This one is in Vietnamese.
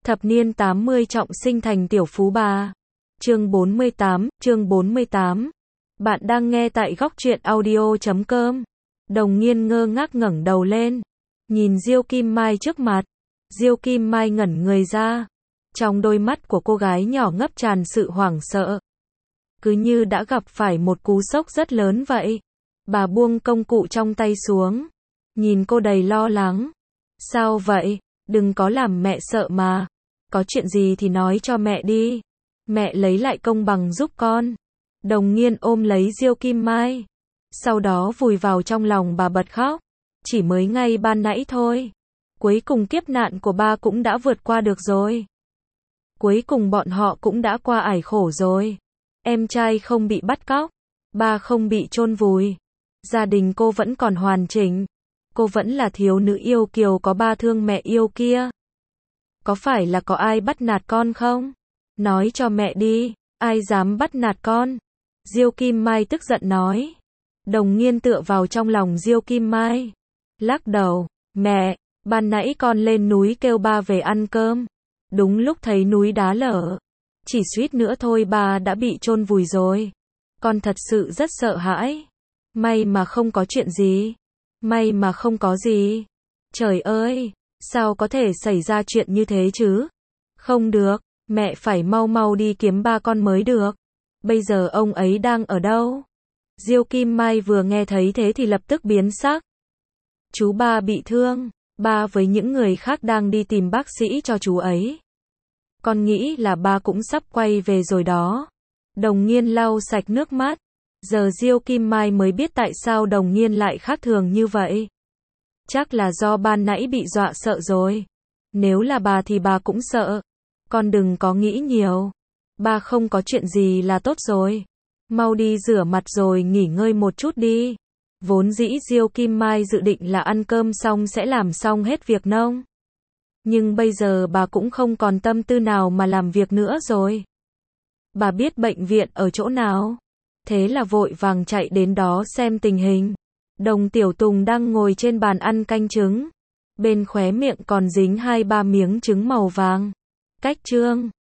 Thập niên 80 trọng sinh thành tiểu phú bà. Chương 48. Bạn đang nghe tại góc truyện audio.com. Đồng Nghiên ngơ ngác ngẩng đầu lên, nhìn Diêu Kim Mai trước mặt. Diêu Kim Mai ngẩn người ra. Trong đôi mắt của cô gái nhỏ ngập tràn sự hoảng sợ. Cứ như đã gặp phải một cú sốc rất lớn vậy. Bà buông công cụ trong tay xuống, nhìn cô đầy lo lắng. Sao vậy? Đừng có làm mẹ sợ mà. Có chuyện gì thì nói cho mẹ đi. Mẹ lấy lại công bằng giúp con. Đồng Nghiên ôm lấy Diêu Kim Mai, sau đó vùi vào trong lòng bà bật khóc. Chỉ mới ngay ban nãy thôi, cuối cùng kiếp nạn của ba cũng đã vượt qua được rồi. Cuối cùng bọn họ cũng đã qua ải khổ rồi. Em trai không bị bắt cóc, ba không bị chôn vùi, gia đình cô vẫn còn hoàn chỉnh. Cô vẫn là thiếu nữ yêu kiều có ba thương mẹ yêu kia. Có phải là có ai bắt nạt con không? Nói cho mẹ đi, ai dám bắt nạt con? Diêu Kim Mai tức giận nói. Đồng Nghiên tựa vào trong lòng Diêu Kim Mai, lắc đầu. Mẹ, ban nãy con lên núi kêu ba về ăn cơm, đúng lúc thấy núi đá lở, chỉ suýt nữa thôi ba đã bị chôn vùi rồi. Con thật sự rất sợ hãi. May mà không có chuyện gì. May mà không có gì. Trời ơi, sao có thể xảy ra chuyện như thế chứ? Không được, mẹ phải mau mau đi kiếm ba con mới được. Bây giờ ông ấy đang ở đâu? Diêu Kim Mai vừa nghe thấy thế thì lập tức biến sắc. Chú ba bị thương, ba với những người khác đang đi tìm bác sĩ cho chú ấy. Con nghĩ là ba cũng sắp quay về rồi đó. Đồng Nghiên lau sạch nước mắt. Giờ Diêu Kim Mai mới biết tại sao Đồng Nghiên lại khác thường như vậy. Chắc là do ban nãy bị dọa sợ rồi. Nếu là bà thì bà cũng sợ. Con đừng có nghĩ nhiều. Ba không có chuyện gì là tốt rồi. Mau đi rửa mặt rồi nghỉ ngơi một chút đi. Vốn dĩ Diêu Kim Mai dự định là ăn cơm xong sẽ làm xong hết việc nông. Nhưng bây giờ bà cũng không còn tâm tư nào mà làm việc nữa rồi. Bà biết bệnh viện ở chỗ nào. Thế là vội vàng chạy đến đó xem tình hình. Đồng Tiểu Tùng đang ngồi trên bàn ăn canh trứng. Bên khóe miệng còn dính 2-3 miếng trứng màu vàng. Cách trương,